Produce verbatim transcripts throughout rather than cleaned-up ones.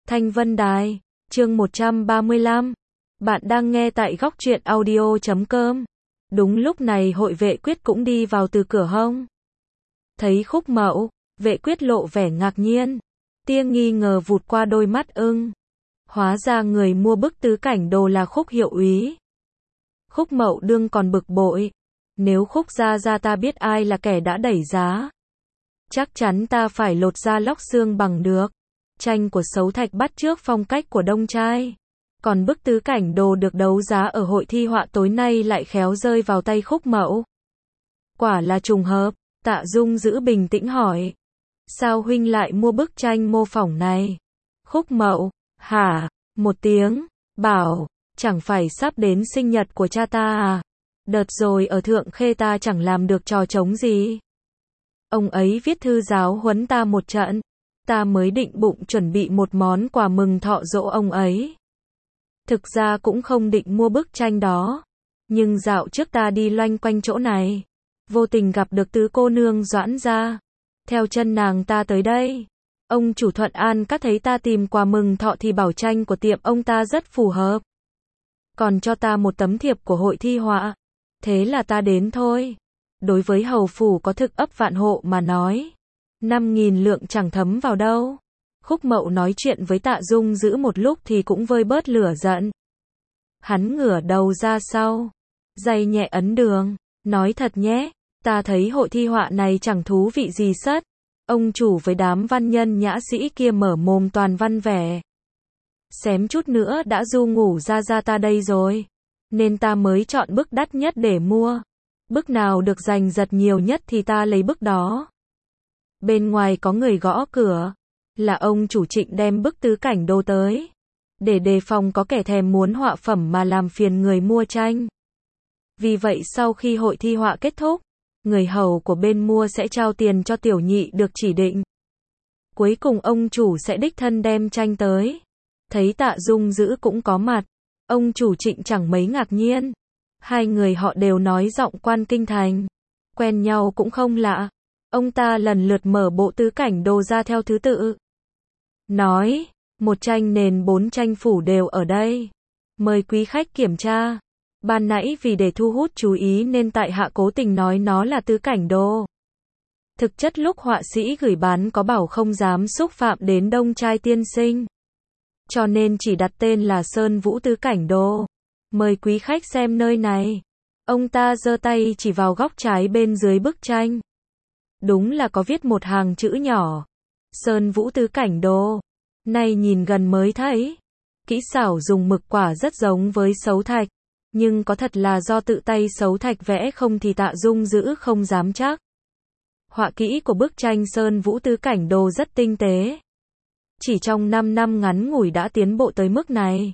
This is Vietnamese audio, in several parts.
Thanh Vân Đài, chương một trăm ba mươi lăm. Bạn đang nghe tại góc truyện audio chấm com. Đúng lúc này Hội Vệ Quyết cũng đi vào từ cửa hông. Thấy Khúc Mậu, Vệ Quyết lộ vẻ ngạc nhiên. Tia nghi ngờ vụt qua đôi mắt ưng. Hóa ra người mua bức tứ cảnh đồ là Khúc hiệu úy. Khúc Mậu đương còn bực bội. Nếu Khúc gia gia ta biết ai là kẻ đã đẩy giá, chắc chắn ta phải lột da lóc xương bằng được. Tranh của Sấu Thạch bắt chước phong cách của Đông Trai. Còn bức tứ cảnh đồ được đấu giá ở hội thi họa tối nay lại khéo rơi vào tay Khúc Mậu. Quả là trùng hợp. Tạ Dung giữ bình tĩnh hỏi. Sao huynh lại mua bức tranh mô phỏng này? Khúc Mậu, hả, một tiếng, bảo, chẳng phải sắp đến sinh nhật của cha ta à? Đợt rồi ở Thượng Khê ta chẳng làm được trò trống gì. Ông ấy viết thư giáo huấn ta một trận. Ta mới định bụng chuẩn bị một món quà mừng thọ dỗ ông ấy. Thực ra cũng không định mua bức tranh đó. Nhưng dạo trước ta đi loanh quanh chỗ này, vô tình gặp được tứ cô nương Doãn gia. Theo chân nàng ta tới đây. Ông chủ Thuận An Các thấy ta tìm quà mừng thọ thì bảo tranh của tiệm ông ta rất phù hợp. Còn cho ta một tấm thiệp của hội thi họa. Thế là ta đến thôi. Đối với hầu phủ có thực ấp vạn hộ mà nói, năm nghìn lượng chẳng thấm vào đâu. Khúc Mậu nói chuyện với Tạ Dung giữ một lúc thì cũng vơi bớt lửa giận. Hắn ngửa đầu ra sau, giày nhẹ ấn đường, nói thật nhé, ta thấy hội thi họa này chẳng thú vị gì sất. Ông chủ với đám văn nhân nhã sĩ kia mở mồm toàn văn vẻ. Xém chút nữa đã du ngủ ra ra ta đây rồi. Nên ta mới chọn bức đắt nhất để mua. Bức nào được giành giật nhiều nhất thì ta lấy bức đó. Bên ngoài có người gõ cửa. Là ông chủ Trịnh đem bức tứ cảnh đồ tới. Để đề phòng có kẻ thèm muốn họa phẩm mà làm phiền người mua tranh. Vì vậy sau khi hội thi họa kết thúc, người hầu của bên mua sẽ trao tiền cho tiểu nhị được chỉ định. Cuối cùng ông chủ sẽ đích thân đem tranh tới. Thấy Tạ Dung giữ cũng có mặt. Ông chủ Trịnh chẳng mấy ngạc nhiên. Hai người họ đều nói giọng quan kinh thành. Quen nhau cũng không lạ. Ông ta lần lượt mở bộ tứ cảnh đồ ra theo thứ tự. Nói, một tranh nền bốn tranh phủ đều ở đây. Mời quý khách kiểm tra. Ban nãy vì để thu hút chú ý nên tại hạ cố tình nói nó là tứ cảnh đồ. Thực chất lúc họa sĩ gửi bán có bảo không dám xúc phạm đến Đông Trai tiên sinh. Cho nên chỉ đặt tên là Sơn Vũ tứ cảnh đồ. Mời quý khách xem nơi này. Ông ta giơ tay chỉ vào góc trái bên dưới bức tranh. Đúng là có viết một hàng chữ nhỏ. Sơn Vũ tứ cảnh đồ. Nay nhìn gần mới thấy. Kỹ xảo dùng mực quả rất giống với Sấu Thạch. Nhưng có thật là do tự tay Sấu Thạch vẽ không thì Tạ Dung giữ không dám chắc. Họa kỹ của bức tranh Sơn Vũ tứ cảnh đồ rất tinh tế. Chỉ trong năm năm ngắn ngủi đã tiến bộ tới mức này.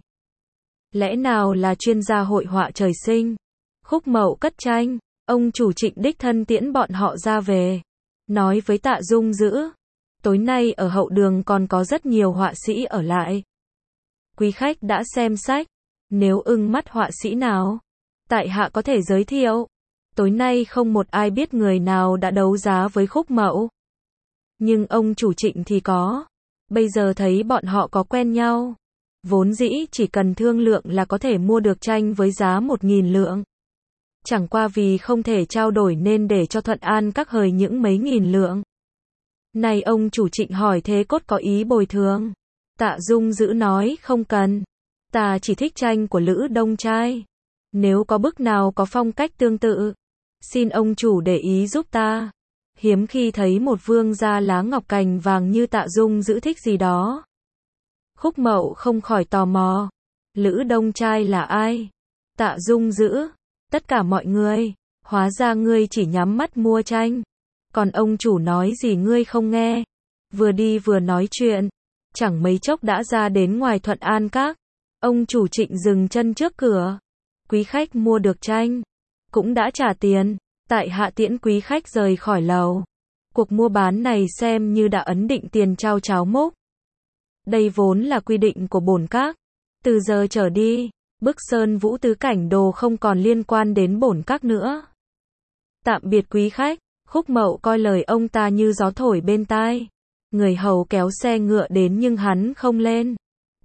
Lẽ nào là chuyên gia hội họa trời sinh? Khúc Mậu cất tranh. Ông chủ Trịnh đích thân tiễn bọn họ ra về. Nói với Tạ Dung giữ. Tối nay ở hậu đường còn có rất nhiều họa sĩ ở lại. Quý khách đã xem sách. Nếu ưng mắt họa sĩ nào, tại hạ có thể giới thiệu. Tối nay không một ai biết người nào đã đấu giá với Khúc Mậu. Nhưng ông chủ Trịnh thì có. Bây giờ thấy bọn họ có quen nhau. Vốn dĩ chỉ cần thương lượng là có thể mua được tranh với giá một nghìn lượng. Chẳng qua vì không thể trao đổi nên để cho Thuận An Các hời những mấy nghìn lượng. Này ông chủ Trịnh hỏi thế cốt có ý bồi thường. Tạ Dung giữ nói không cần. Ta chỉ thích tranh của Lữ Đông Trai. Nếu có bức nào có phong cách tương tự, xin ông chủ để ý giúp ta. Hiếm khi thấy một vương gia lá ngọc cành vàng như Tạ Dung giữ thích gì đó. Khúc Mậu không khỏi tò mò. Lữ Đông Trai là ai? Tạ Dung giữ. Tất cả mọi người. Hóa ra ngươi chỉ nhắm mắt mua tranh. Còn ông chủ nói gì ngươi không nghe. Vừa đi vừa nói chuyện. Chẳng mấy chốc đã ra đến ngoài Thuận An Các. Ông chủ Trịnh dừng chân trước cửa. Quý khách mua được tranh. Cũng đã trả tiền. Tại hạ tiễn quý khách rời khỏi lầu. Cuộc mua bán này xem như đã ấn định tiền trao cháo múc. Đây vốn là quy định của bổn các. Từ giờ trở đi, bức Sơn Vũ tứ cảnh đồ không còn liên quan đến bổn các nữa. Tạm biệt quý khách. Khúc Mậu coi lời ông ta như gió thổi bên tai. Người hầu kéo xe ngựa đến nhưng hắn không lên.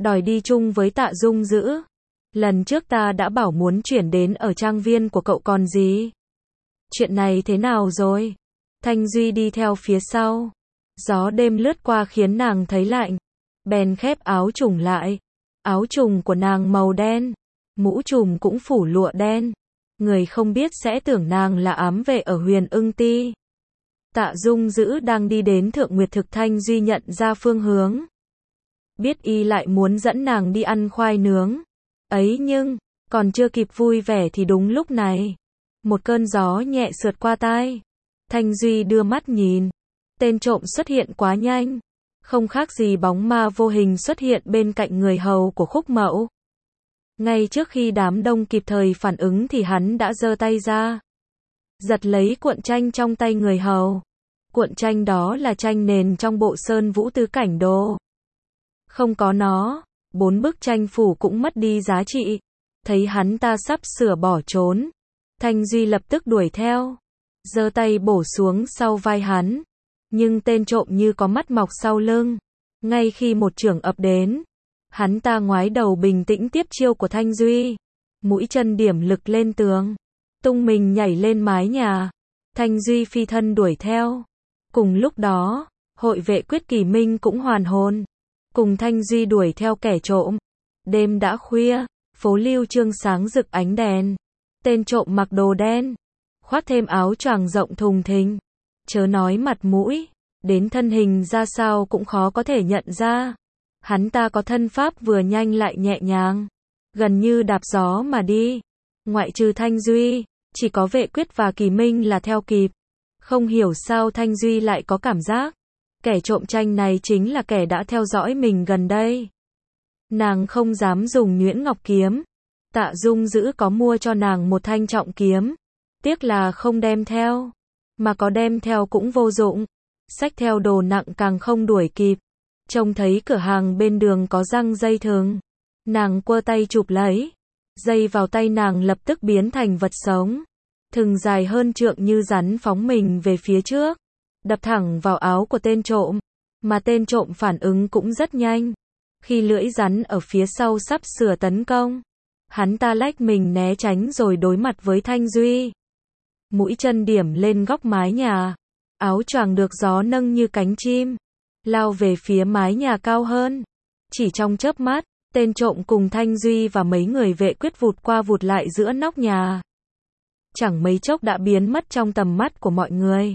đòi đi chung với Tạ Dung Dữ. Lần trước ta đã bảo muốn chuyển đến ở trang viên của cậu còn gì. Chuyện này thế nào rồi? Thanh Duy đi theo phía sau. Gió đêm lướt qua khiến nàng thấy lạnh. Bèn khép áo trùng lại. Áo trùng của nàng màu đen. Mũ trùm cũng phủ lụa đen. Người không biết sẽ tưởng nàng là ám vệ ở Huyền Ưng Ti. Tạ Dung Dữ đang đi đến Thượng Nguyệt Thực. Thanh Duy nhận ra phương hướng. Biết y lại muốn dẫn nàng đi ăn khoai nướng. Ấy nhưng, còn chưa kịp vui vẻ thì đúng lúc này. Một cơn gió nhẹ sượt qua tai. Thanh Duy đưa mắt nhìn. Tên trộm xuất hiện quá nhanh. Không khác gì bóng ma vô hình xuất hiện bên cạnh người hầu của Khúc Mậu. Ngay trước khi đám đông kịp thời phản ứng thì hắn đã giơ tay ra. Giật lấy cuộn tranh trong tay người hầu. Cuộn tranh đó là tranh nền trong bộ Sơn Vũ Tứ Cảnh Đồ. Không có nó, bốn bức tranh phủ cũng mất đi giá trị. Thấy hắn ta sắp sửa bỏ trốn. Thanh Duy lập tức đuổi theo. Giơ tay bổ xuống sau vai hắn. Nhưng tên trộm như có mắt mọc sau lưng. Ngay khi một chưởng ập đến, hắn ta ngoái đầu bình tĩnh tiếp chiêu của Thanh Duy. Mũi chân điểm lực lên tường. Tung mình nhảy lên mái nhà. Thanh Duy phi thân đuổi theo. Cùng lúc đó, hội vệ Quyết Kỳ Minh cũng hoàn hồn. Cùng Thanh Duy đuổi theo kẻ trộm. Đêm đã khuya, phố Lưu Trương sáng rực ánh đèn. Tên trộm mặc đồ đen, khoác thêm áo choàng rộng thùng thình. Chớ nói mặt mũi, đến thân hình ra sao cũng khó có thể nhận ra. Hắn ta có thân pháp vừa nhanh lại nhẹ nhàng, gần như đạp gió mà đi. Ngoại trừ Thanh Duy, chỉ có vệ Quyết và Kỳ Minh là theo kịp. Không hiểu sao Thanh Duy lại có cảm giác kẻ trộm tranh này chính là kẻ đã theo dõi mình gần đây. Nàng không dám dùng nhuyễn ngọc kiếm. Tạ Dung Dữ có mua cho nàng một thanh trọng kiếm. Tiếc là không đem theo. Mà có đem theo cũng vô dụng. Xách theo đồ nặng càng không đuổi kịp. Trông thấy cửa hàng bên đường có răng dây thừng. Nàng quơ tay chụp lấy. Dây vào tay nàng lập tức biến thành vật sống. Thừng dài hơn trượng như rắn phóng mình về phía trước. Đập thẳng vào áo của tên trộm. Mà tên trộm phản ứng cũng rất nhanh. Khi lưỡi rắn ở phía sau sắp sửa tấn công, hắn ta lách mình né tránh rồi đối mặt với Thanh Duy. Mũi chân điểm lên góc mái nhà. Áo choàng được gió nâng như cánh chim. Lao về phía mái nhà cao hơn. Chỉ trong chớp mắt, tên trộm cùng Thanh Duy và mấy người vệ Quyết vụt qua vụt lại giữa nóc nhà. Chẳng mấy chốc đã biến mất trong tầm mắt của mọi người.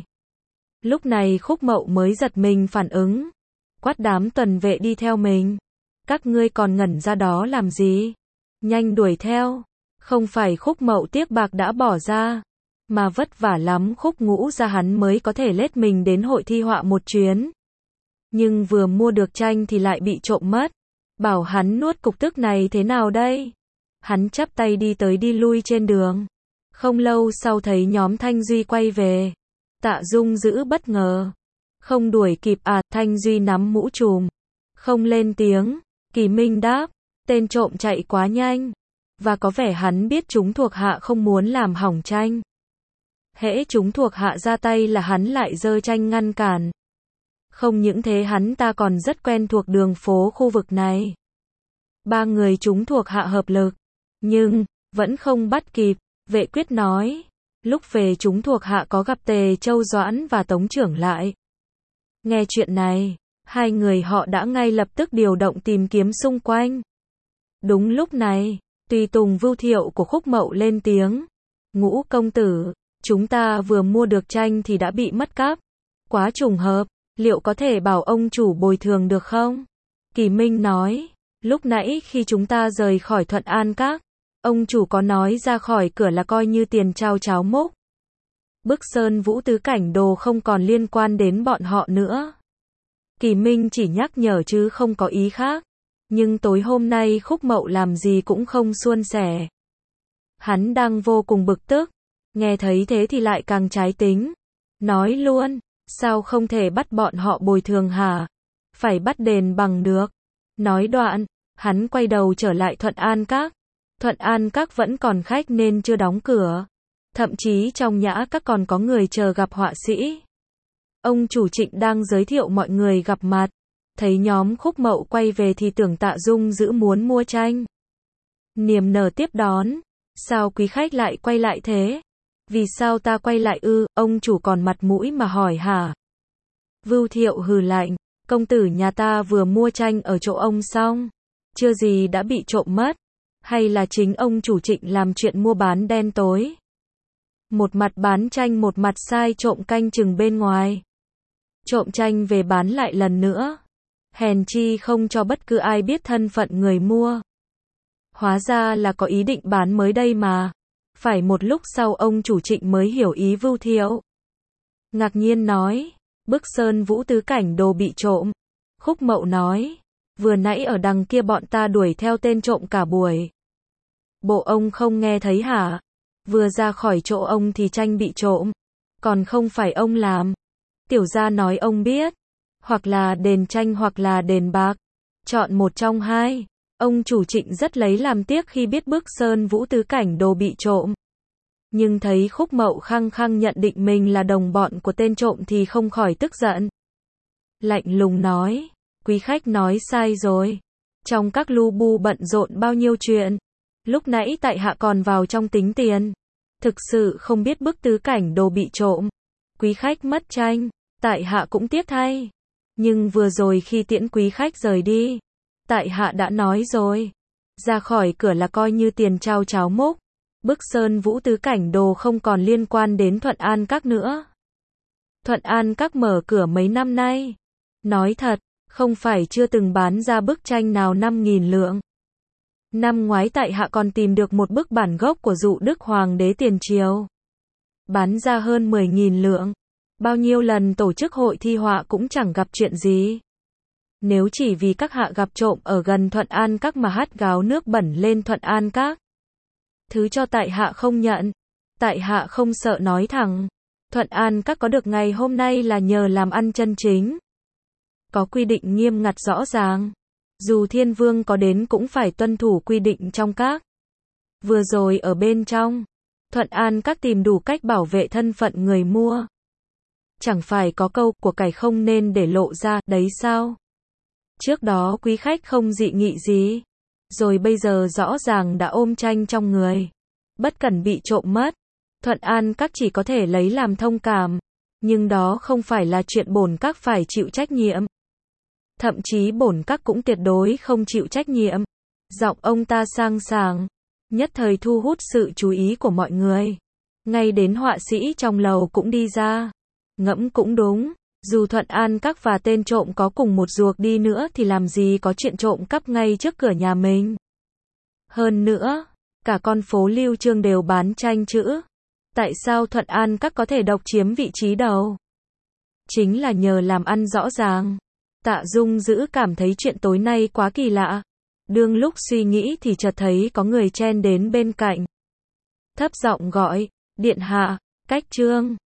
Lúc này Khúc Mậu mới giật mình phản ứng. Quát đám tuần vệ đi theo mình. Các ngươi còn ngẩn ra đó làm gì? Nhanh đuổi theo. Không phải Khúc Mậu tiếc bạc đã bỏ ra, mà vất vả lắm Khúc Ngũ ra hắn mới có thể lết mình đến hội thi họa một chuyến. Nhưng vừa mua được tranh thì lại bị trộm mất. Bảo hắn nuốt cục tức này thế nào đây? Hắn chắp tay đi tới đi lui trên đường. Không lâu sau thấy nhóm Thanh Duy quay về. Tạ Dung Dữ bất ngờ. Không đuổi kịp à? Thanh Duy nắm mũ trùm. Không lên tiếng. Kỳ Minh đáp. Tên trộm chạy quá nhanh. Và có vẻ hắn biết chúng thuộc hạ không muốn làm hỏng tranh. Hễ chúng thuộc hạ ra tay là hắn lại giơ tranh ngăn cản. Không những thế hắn ta còn rất quen thuộc đường phố khu vực này. Ba người chúng thuộc hạ hợp lực. Nhưng, vẫn không bắt kịp. Vệ Quyết nói. Lúc về chúng thuộc hạ có gặp Tề Châu Doãn và Tống Trưởng lại. Nghe chuyện này, hai người họ đã ngay lập tức điều động tìm kiếm xung quanh. Đúng lúc này, tùy tùng Vưu Thiệu của Khúc Mậu lên tiếng. Ngũ công tử, chúng ta vừa mua được tranh thì đã bị mất cắp. Quá trùng hợp, liệu có thể bảo ông chủ bồi thường được không? Kỳ Minh nói, lúc nãy khi chúng ta rời khỏi Thuận An Các, ông chủ có nói ra khỏi cửa là coi như tiền trao cháo múc. Bức Sơn Vũ Tứ Cảnh Đồ không còn liên quan đến bọn họ nữa. Kỳ Minh chỉ nhắc nhở chứ không có ý khác. Nhưng tối hôm nay Khúc Mậu làm gì cũng không suôn sẻ. Hắn đang vô cùng bực tức. Nghe thấy thế thì lại càng trái tính. Nói luôn, sao không thể bắt bọn họ bồi thường hả? Phải bắt đền bằng được. Nói đoạn, hắn quay đầu trở lại Thuận An Các. Thuận An Các vẫn còn khách nên chưa đóng cửa. Thậm chí trong nhã các còn có người chờ gặp họa sĩ. Ông chủ Trịnh đang giới thiệu mọi người gặp mặt. Thấy nhóm Khúc Mậu quay về thì tưởng Tạ Dung Dữ muốn mua tranh. Niềm nở tiếp đón. Sao quý khách lại quay lại thế? Vì sao ta quay lại ư, ông chủ còn mặt mũi mà hỏi hả? Vưu Thiệu hừ lạnh, công tử nhà ta vừa mua tranh ở chỗ ông xong. Chưa gì đã bị trộm mất. Hay là chính ông chủ Trịnh làm chuyện mua bán đen tối? Một mặt bán tranh một mặt sai trộm canh chừng bên ngoài. Trộm tranh về bán lại lần nữa. Hèn chi không cho bất cứ ai biết thân phận người mua. Hóa ra là có ý định bán mới đây mà. Phải một lúc sau ông chủ Trịnh mới hiểu ý Vưu Thiệu. Ngạc nhiên nói, bức sơn vũ tứ cảnh đồ bị trộm. Khúc Mậu nói, vừa nãy ở đằng kia bọn ta đuổi theo tên trộm cả buổi. Bộ ông không nghe thấy hả? Vừa ra khỏi chỗ ông thì tranh bị trộm. Còn không phải ông làm. Tiểu gia nói ông biết. Hoặc là đền tranh hoặc là đền bạc. Chọn một trong hai. Ông chủ Trịnh rất lấy làm tiếc khi biết bức sơn vũ tứ cảnh đồ bị trộm. Nhưng thấy Khúc Mậu khăng khăng nhận định mình là đồng bọn của tên trộm thì không khỏi tức giận. Lạnh lùng nói, quý khách nói sai rồi. Trong các lu bu bận rộn bao nhiêu chuyện. Lúc nãy tại hạ còn vào trong tính tiền. Thực sự không biết bức tứ cảnh đồ bị trộm. Quý khách mất tranh, tại hạ cũng tiếc thay. Nhưng vừa rồi khi tiễn quý khách rời đi, tại hạ đã nói rồi. Ra khỏi cửa là coi như tiền trao cháo múc. Bức sơn vũ tứ cảnh đồ không còn liên quan đến Thuận An Các nữa. Thuận An Các mở cửa mấy năm nay. Nói thật, không phải chưa từng bán ra bức tranh nào năm nghìn lượng. Năm ngoái tại hạ còn tìm được một bức bản gốc của Dụ Đức Hoàng đế tiền triều. Bán ra hơn mười nghìn lượng. Bao nhiêu lần tổ chức hội thi họa cũng chẳng gặp chuyện gì. Nếu chỉ vì các hạ gặp trộm ở gần Thuận An Các mà hắt gáo nước bẩn lên Thuận An Các. Thứ cho tại hạ không nhận. Tại hạ không sợ nói thẳng. Thuận An Các có được ngày hôm nay là nhờ làm ăn chân chính. Có quy định nghiêm ngặt rõ ràng. Dù thiên vương có đến cũng phải tuân thủ quy định trong các. Vừa rồi ở bên trong, Thuận An Các tìm đủ cách bảo vệ thân phận người mua. Chẳng phải có câu của cải không nên để lộ ra, đấy sao? Trước đó quý khách không dị nghị gì. Rồi bây giờ rõ ràng đã ôm tranh trong người. Bất cẩn bị trộm mất. Thuận An Các chỉ có thể lấy làm thông cảm. Nhưng đó không phải là chuyện bổn các phải chịu trách nhiệm. Thậm chí bổn các cũng tuyệt đối không chịu trách nhiệm. Giọng ông ta sang sảng, nhất thời thu hút sự chú ý của mọi người. Ngay đến họa sĩ trong lầu cũng đi ra. Ngẫm cũng đúng, dù Thuận An Các và tên trộm có cùng một ruột đi nữa thì làm gì có chuyện trộm cắp ngay trước cửa nhà mình. Hơn nữa, cả con phố Lưu Trương đều bán tranh chữ. Tại sao Thuận An Các có thể độc chiếm vị trí đầu? Chính là nhờ làm ăn rõ ràng. Tạ Dung Dữ cảm thấy chuyện tối nay quá kỳ lạ. Đương lúc suy nghĩ thì chợt thấy có người chen đến bên cạnh. Thấp giọng gọi, điện hạ, Cách Trương.